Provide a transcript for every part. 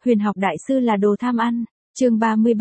Huyền học đại sư là đồ tham ăn. Chương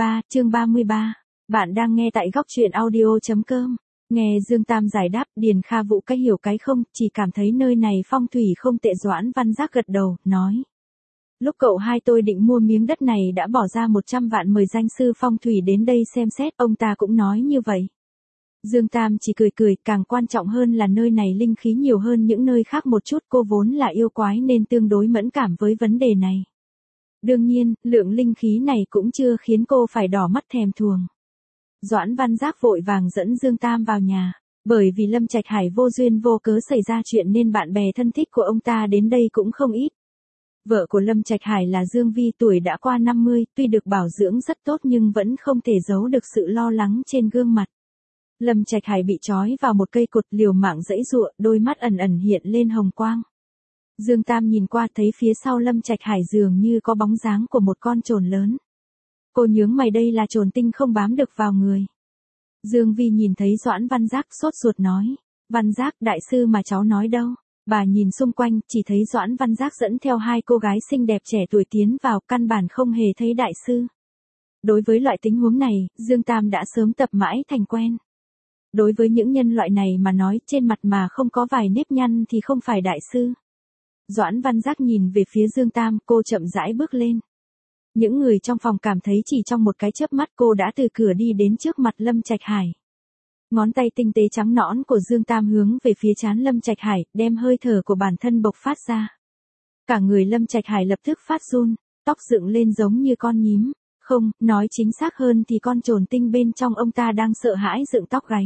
33. Bạn đang nghe tại góc truyện audio.com. Nghe Dương Tam giải đáp, Điền Kha Vũ cái hiểu cái không, chỉ cảm thấy nơi này phong thủy không tệ. Doãn Văn Giác gật đầu, nói. Lúc cậu hai tôi định mua miếng đất này đã bỏ ra 100 vạn mời danh sư phong thủy đến đây xem xét, ông ta cũng nói như vậy. Dương Tam chỉ cười, càng quan trọng hơn là nơi này linh khí nhiều hơn những nơi khác một chút, cô vốn là yêu quái nên tương đối mẫn cảm với vấn đề này. Đương nhiên, lượng linh khí này cũng chưa khiến cô phải đỏ mắt thèm thuồng. Doãn Văn Giác vội vàng dẫn Dương Tam vào nhà, bởi vì Lâm Trạch Hải vô duyên vô cớ xảy ra chuyện nên bạn bè thân thích của ông ta đến đây cũng không ít. Vợ của Lâm Trạch Hải là Dương Vi, tuổi đã qua 50, tuy được bảo dưỡng rất tốt nhưng vẫn không thể giấu được sự lo lắng trên gương mặt. Lâm Trạch Hải bị trói vào một cây cột, liều mạng giãy giụa, đôi mắt ẩn ẩn hiện lên hồng quang. Dương Tam nhìn qua thấy phía sau Lâm Trạch Hải dường như có bóng dáng của một con chồn lớn. Cô nhướng mày, đây là chồn tinh không bám được vào người. Dương Vi nhìn thấy Doãn Văn Giác sốt ruột nói. Văn Giác, đại sư mà cháu nói đâu? Bà nhìn xung quanh, chỉ thấy Doãn Văn Giác dẫn theo hai cô gái xinh đẹp trẻ tuổi tiến vào, căn bản không hề thấy đại sư. Đối với loại tình huống này, Dương Tam đã sớm tập mãi thành quen. Đối với những nhân loại này mà nói, trên mặt mà không có vài nếp nhăn thì không phải đại sư. Doãn Văn Giác nhìn về phía Dương Tam, cô chậm rãi bước lên. Những người trong phòng cảm thấy chỉ trong một cái chớp mắt cô đã từ cửa đi đến trước mặt Lâm Trạch Hải. Ngón tay tinh tế trắng nõn của Dương Tam hướng về phía trán Lâm Trạch Hải, đem hơi thở của bản thân bộc phát ra. Cả người Lâm Trạch Hải lập tức phát run, tóc dựng lên giống như con nhím. Không, nói chính xác hơn thì con chồn tinh bên trong ông ta đang sợ hãi dựng tóc gáy.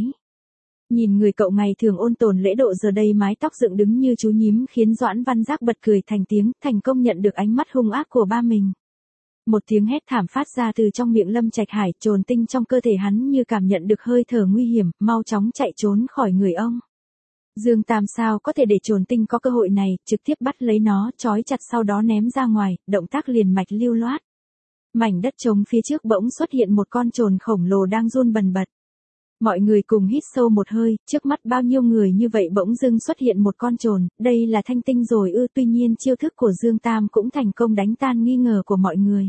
Nhìn người cậu ngày thường ôn tồn lễ độ giờ đây mái tóc dựng đứng như chú nhím khiến Doãn Văn Giác bật cười thành tiếng, thành công nhận được ánh mắt hung ác của ba mình. Một tiếng hét thảm phát ra từ trong miệng Lâm Trạch Hải, chồn tinh trong cơ thể hắn như cảm nhận được hơi thở nguy hiểm, mau chóng chạy trốn khỏi người ông. Dương Tam sao có thể để chồn tinh có cơ hội này, trực tiếp bắt lấy nó, trói chặt sau đó ném ra ngoài, động tác liền mạch lưu loát. Mảnh đất trống phía trước bỗng xuất hiện một con chồn khổng lồ đang run bần bật. Mọi người cùng hít sâu một hơi, trước mắt bao nhiêu người như vậy bỗng dưng xuất hiện một con chồn, đây là thanh tinh rồi ư? Tuy nhiên chiêu thức của Dương Tam cũng thành công đánh tan nghi ngờ của mọi người.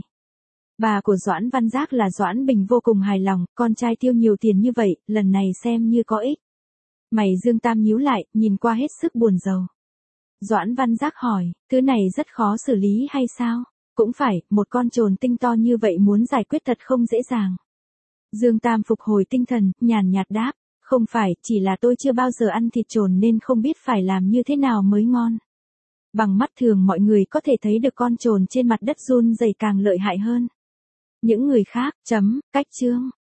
Bà của Doãn Văn Giác là Doãn Bình vô cùng hài lòng, con trai tiêu nhiều tiền như vậy, lần này xem như có ích. Mày Dương Tam nhíu lại, nhìn qua hết sức buồn rầu. Doãn Văn Giác hỏi, thứ này rất khó xử lý hay sao? Cũng phải, một con chồn tinh to như vậy muốn giải quyết thật không dễ dàng. Dương Tam phục hồi tinh thần, nhàn nhạt đáp, không phải, chỉ là tôi chưa bao giờ ăn thịt chồn nên không biết phải làm như thế nào mới ngon. Bằng mắt thường mọi người có thể thấy được con chồn trên mặt đất run rẩy càng lợi hại hơn. Những người khác, cách chương.